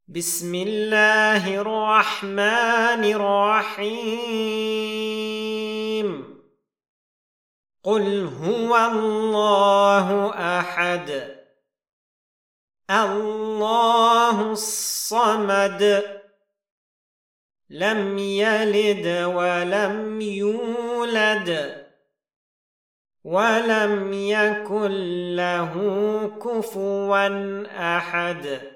بسم الله الرحمن الرحيم. قل هو الله أحد الله الصمد لم يلد ولم يولد ولم يكن له كفوا أحد.